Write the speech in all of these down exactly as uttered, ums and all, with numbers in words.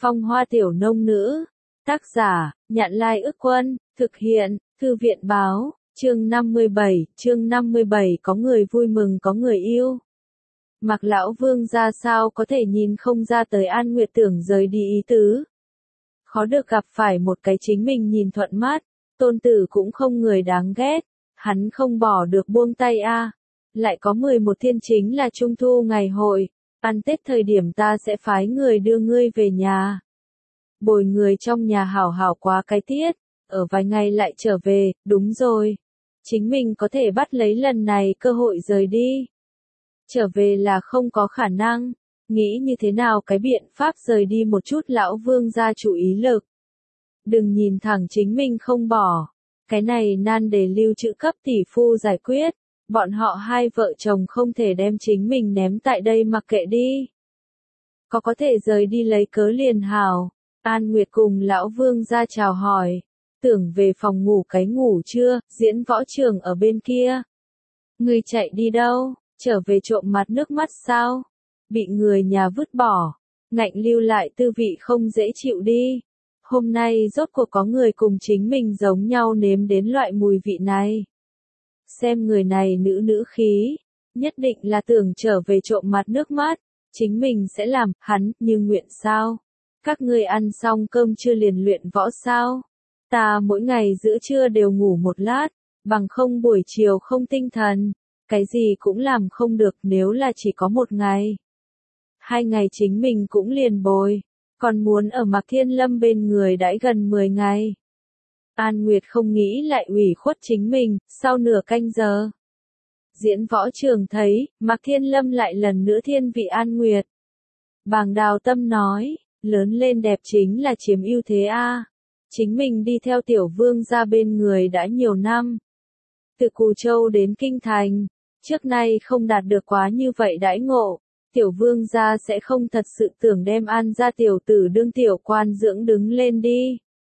Phong hoa tiểu nông nữ. Tác giả, Nhạn Lai Ức Quân, thực hiện, Thư viện Báo, chương năm mươi bảy, chương năm mươi bảy có người vui mừng có người yêu. Mạc lão vương ra sao có thể nhìn không ra tới An Nguyệt tưởng rời đi ý tứ. Khó được gặp phải một cái chính mình nhìn thuận mắt, tôn tử cũng không người đáng ghét, hắn không bỏ được buông tay a. Lại có mười một thiên chính là trung thu ngày hội, ăn Tết thời điểm ta sẽ phái người đưa ngươi về nhà. Bồi người trong nhà hảo hảo quá cái tiết, ở vài ngày lại trở về, đúng rồi. Chính mình có thể bắt lấy lần này cơ hội rời đi. Trở về là không có khả năng, nghĩ như thế nào cái biện pháp rời đi một chút lão vương ra chủ ý lực. Đừng nhìn thẳng chính mình không bỏ, cái này nan để lưu trữ cấp tỷ phu giải quyết, bọn họ hai vợ chồng không thể đem chính mình ném tại đây mặc kệ đi. Có có thể rời đi lấy cớ liền hảo. An Nguyệt cùng lão vương ra chào hỏi, tưởng về phòng ngủ cái ngủ chưa, diễn võ trường ở bên kia. Người chạy đi đâu, trở về trộm mặt nước mắt sao? Bị người nhà vứt bỏ, ngạnh lưu lại tư vị không dễ chịu đi. Hôm nay rốt cuộc có người cùng chính mình giống nhau nếm đến loại mùi vị này. Xem người này nữ nữ khí, nhất định là tưởng trở về trộm mặt nước mắt, chính mình sẽ làm, hắn, như nguyện sao? Các ngươi ăn xong cơm chưa liền luyện võ sao? Ta mỗi ngày giữa trưa đều ngủ một lát, bằng không buổi chiều không tinh thần, cái gì cũng làm không được nếu là chỉ có một ngày. Hai ngày chính mình cũng liền bồi, còn muốn ở Mạc Thiên Lâm bên người đãi gần mười ngày. An Nguyệt không nghĩ lại ủy khuất chính mình, sau nửa canh giờ. Diễn võ trường thấy, Mạc Thiên Lâm lại lần nữa thiên vị An Nguyệt. Bàng Đào Tâm nói, lớn lên đẹp chính là chiếm ưu thế a. Chính mình đi theo tiểu vương ra bên người đã nhiều năm. Từ Cù Châu đến Kinh Thành, trước nay không đạt được quá như vậy đãi ngộ, tiểu vương gia sẽ không thật sự tưởng đem An gia tiểu tử đương tiểu quan dưỡng đứng lên đi.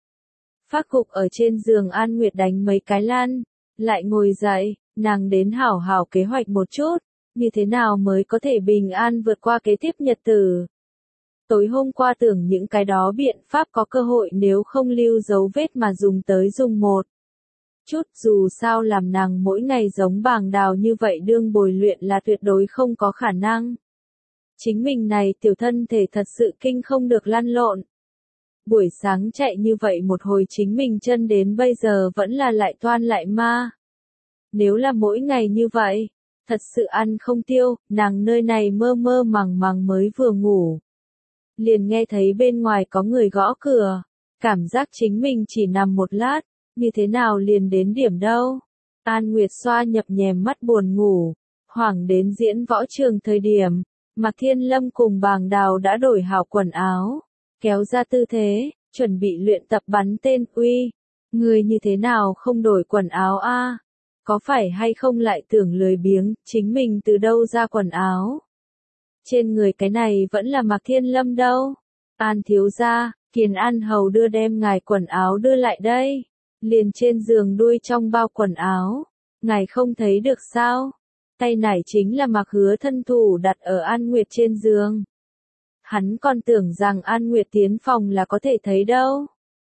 Phác gục ở trên giường An Nguyệt đánh mấy cái lăn, lại ngồi dậy, nàng đến hảo hảo kế hoạch một chút, như thế nào mới có thể bình an vượt qua kế tiếp nhật tử. Tối hôm qua tưởng những cái đó biện pháp có cơ hội nếu không lưu dấu vết mà dùng tới dùng một chút, dù sao làm nàng mỗi ngày giống Bàng Đào như vậy đương bồi luyện là tuyệt đối không có khả năng. Chính mình này tiểu thân thể thật sự kinh không được lăn lộn. Buổi sáng chạy như vậy một hồi chính mình chân đến bây giờ vẫn là lại toan lại ma. Nếu là mỗi ngày như vậy, thật sự ăn không tiêu, nàng nơi này mơ mơ màng màng mới vừa ngủ. Liền nghe thấy bên ngoài có người gõ cửa, cảm giác chính mình chỉ nằm một lát, như thế nào liền đến điểm đâu. An Nguyệt xoa nhập nhèm mắt buồn ngủ, hoảng đến diễn võ trường thời điểm, Mạc Thiên Lâm cùng Bàng Đào đã đổi hảo quần áo, kéo ra tư thế, chuẩn bị luyện tập bắn tên. Uy, người như thế nào không đổi quần áo a? Có phải hay không lại tưởng lười biếng, chính mình từ đâu ra quần áo? Trên người cái này vẫn là Mạc Thiên Lâm đâu. An thiếu gia, Kiền An hầu đưa đem ngài quần áo đưa lại đây. Liền trên giường đuôi trong bao quần áo. Ngài không thấy được sao? Tay nải chính là Mạc Hứa thân thủ đặt ở An Nguyệt trên giường. Hắn còn tưởng rằng An Nguyệt tiến phòng là có thể thấy đâu.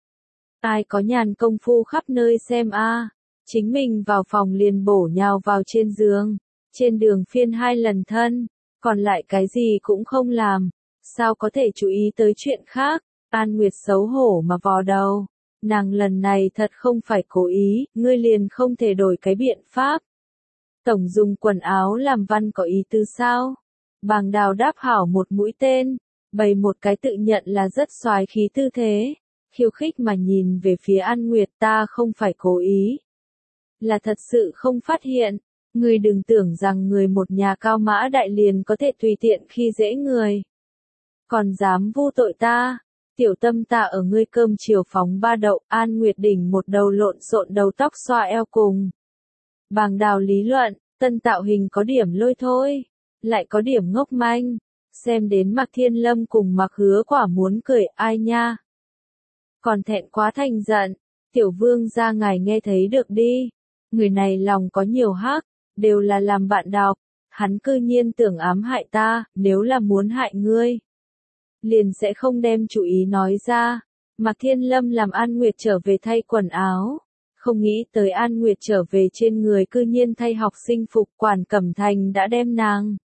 Ai có nhàn công phu khắp nơi xem a. Chính mình vào phòng liền bổ nhào vào trên giường. Trên đường phiên hai lần thân. Còn lại cái gì cũng không làm, sao có thể chú ý tới chuyện khác. An Nguyệt xấu hổ mà vò đầu, nàng lần này thật không phải cố ý, ngươi liền không thể đổi cái biện pháp. Tổng dùng quần áo làm văn có ý tứ sao? Bàng Đào đáp hảo một mũi tên, bày một cái tự nhận là rất soái khí tư thế, khiêu khích mà nhìn về phía An Nguyệt. Ta không phải cố ý, là thật sự không phát hiện. Ngươi đừng tưởng rằng người một nhà cao mã đại liền có thể tùy tiện khi dễ người. Còn dám vu tội ta, tiểu tâm ta ở ngươi cơm chiều phóng ba đậu. An Nguyệt đỉnh một đầu lộn xộn đầu tóc xoa eo cùng. Bàng Đào lý luận, tân tạo hình có điểm lôi thôi, lại có điểm ngốc manh. Xem đến Mạc Thiên Lâm cùng Mạc Hứa quả muốn cười, ai nha. Còn thẹn quá thành giận, tiểu vương gia ngài nghe thấy được đi. Người này lòng có nhiều hắc. Đều là làm bạn đọc, hắn cư nhiên tưởng ám hại ta, nếu là muốn hại ngươi. liền sẽ không đem chủ ý nói ra. Mạc Thiên Lâm làm An Nguyệt trở về thay quần áo. Không nghĩ tới An Nguyệt trở về trên người cư nhiên thay học sinh phục, Quản Cẩm Thành đã đem nàng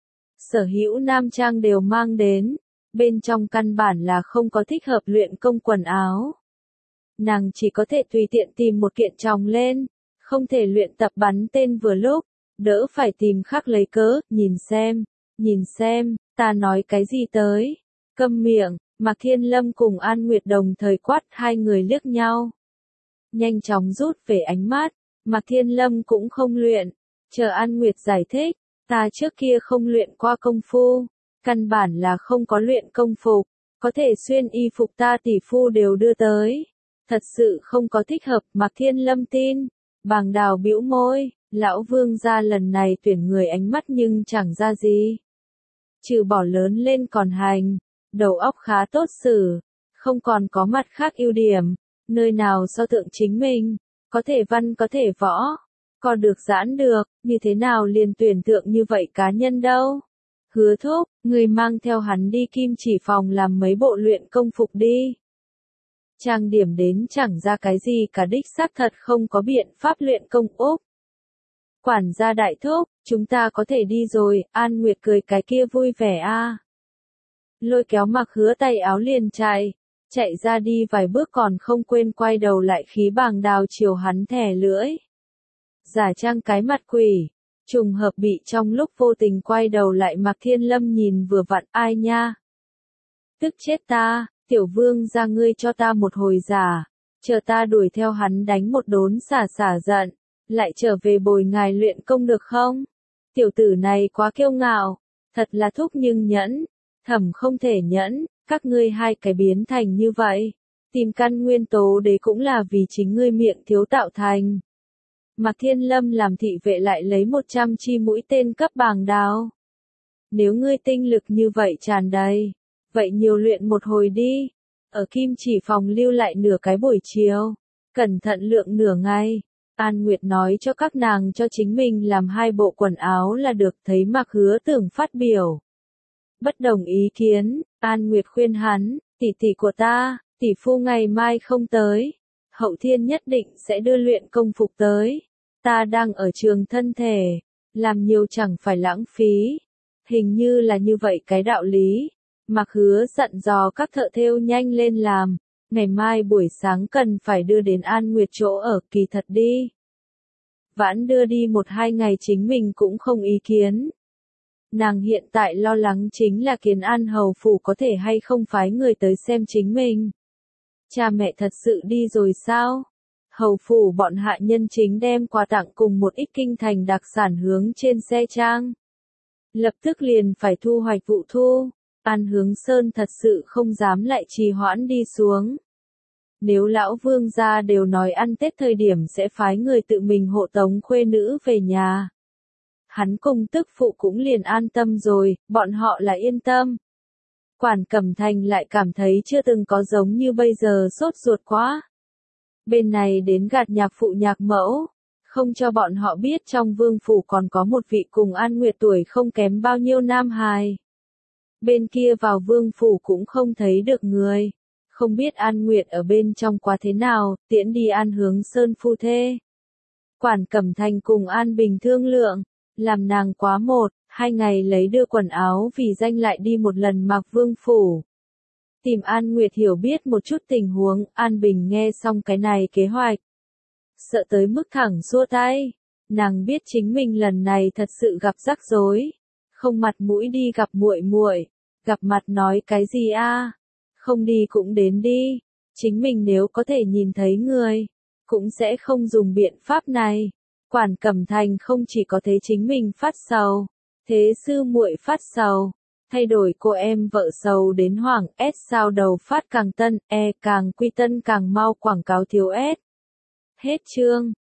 sở hữu nam trang đều mang đến, bên trong căn bản là không có thích hợp luyện công quần áo. Nàng chỉ có thể tùy tiện tìm một kiện tròng lên, không thể luyện tập bắn tên vừa lúc, đỡ phải tìm khắc lấy cớ, nhìn xem, nhìn xem, ta nói cái gì tới, câm miệng. Mạc Thiên Lâm cùng An Nguyệt đồng thời quát, hai người liếc nhau. Nhanh chóng rút về ánh mắt, Mạc Thiên Lâm cũng không luyện, chờ An Nguyệt giải thích, ta trước kia không luyện qua công phu, căn bản là không có luyện công phục, có thể xuyên y phục ta tỷ phu đều đưa tới. Thật sự không có thích hợp, Mạc Thiên Lâm tin. Bàng Đào bĩu môi, lão vương gia lần này tuyển người ánh mắt nhưng chẳng ra gì. Trừ bỏ lớn lên còn hành, đầu óc khá tốt xử, không còn có mặt khác ưu điểm, nơi nào so thượng chính mình, có thể văn có thể võ, còn được giãn được, như thế nào liền tuyển thượng như vậy cá nhân đâu. Hứa Thúc, người mang theo hắn đi Kim Chỉ phòng làm mấy bộ luyện công phục đi. Trang điểm đến chẳng ra cái gì cả, đích xác thật không có biện pháp luyện công Úc. Quản gia đại thúc, chúng ta có thể đi rồi, An Nguyệt cười cái kia vui vẻ a. À. Lôi kéo Mặc Hứa tay áo liền chạy, chạy ra đi vài bước còn không quên quay đầu lại khí Bàng Đào chiều hắn thè lưỡi. Giả trang cái mặt quỷ, trùng hợp bị trong lúc vô tình quay đầu lại Mạc Thiên Lâm nhìn vừa vặn, ai nha. Tức chết ta, tiểu vương ra ngươi cho ta một hồi giả, chờ ta đuổi theo hắn đánh một đốn xả xả giận, lại trở về bồi ngài luyện công được không? Tiểu tử này quá kiêu ngạo, thật là thúc nhưng nhẫn, thẩm không thể nhẫn, các ngươi hai cái biến thành như vậy, tìm căn nguyên tố đế cũng là vì chính ngươi miệng thiếu tạo thành. Mạc Thiên Lâm làm thị vệ lại lấy một trăm chi mũi tên cấp Bàng Đào. Nếu ngươi tinh lực như vậy tràn đầy, vậy nhiều luyện một hồi đi, ở Kim Chỉ phòng lưu lại nửa cái buổi chiều, cẩn thận lượng nửa ngày. An Nguyệt nói cho các nàng cho chính mình làm hai bộ quần áo là được, thấy Mạc Hứa Tưởng phát biểu. Bất đồng ý kiến, An Nguyệt khuyên hắn, tỷ tỷ của ta, tỷ phu ngày mai không tới, hậu thiên nhất định sẽ đưa luyện công phục tới. Ta đang ở trường thân thể, làm nhiều chẳng phải lãng phí. Hình như là như vậy cái đạo lý. Mạc Hứa dặn dò các thợ thêu nhanh lên làm, ngày mai buổi sáng cần phải đưa đến An Nguyệt chỗ ở, kỳ thật đi. Vãn đưa đi một hai ngày chính mình cũng không ý kiến. Nàng hiện tại lo lắng chính là Kiến An hầu phủ có thể hay không phái người tới xem chính mình. Cha mẹ thật sự đi rồi sao? Hầu phủ bọn hạ nhân chính đem quà tặng cùng một ít kinh thành đặc sản hướng trên xe trang. Lập tức liền phải thu hoạch vụ thu. An Hướng Sơn thật sự không dám lại trì hoãn đi xuống. Nếu lão vương gia đều nói ăn Tết thời điểm sẽ phái người tự mình hộ tống khuê nữ về nhà. Hắn cùng tức phụ cũng liền an tâm rồi, bọn họ là yên tâm. Quản Cẩm Thành lại cảm thấy chưa từng có giống như bây giờ sốt ruột quá. Bên này đến gạt nhạc phụ nhạc mẫu, không cho bọn họ biết trong vương phủ còn có một vị cùng An Nguyệt tuổi không kém bao nhiêu nam hài. Bên kia vào vương phủ cũng không thấy được người, không biết An Nguyệt ở bên trong quá thế nào, tiễn đi An Hướng Sơn phu thê. Quản Cẩm Thành cùng An Bình thương lượng, làm nàng quá một, hai ngày lấy đưa quần áo vì danh lại đi một lần Mạc Vương phủ. Tìm An Nguyệt hiểu biết một chút tình huống, An Bình nghe xong cái này kế hoạch. Sợ tới mức thẳng xua tay, nàng biết chính mình lần này thật sự gặp rắc rối, không mặt mũi đi gặp muội muội, gặp mặt nói cái gì a? Không đi cũng đến đi, chính mình nếu có thể nhìn thấy người, cũng sẽ không dùng biện pháp này. Quản Cẩm Thành không chỉ có thấy chính mình phát sầu, thế sư muội phát sầu, thay đổi cô em vợ sầu đến hoảng S sao đầu phát càng tân, E càng quy tân càng mau, quảng cáo thiếu S. Hết chương.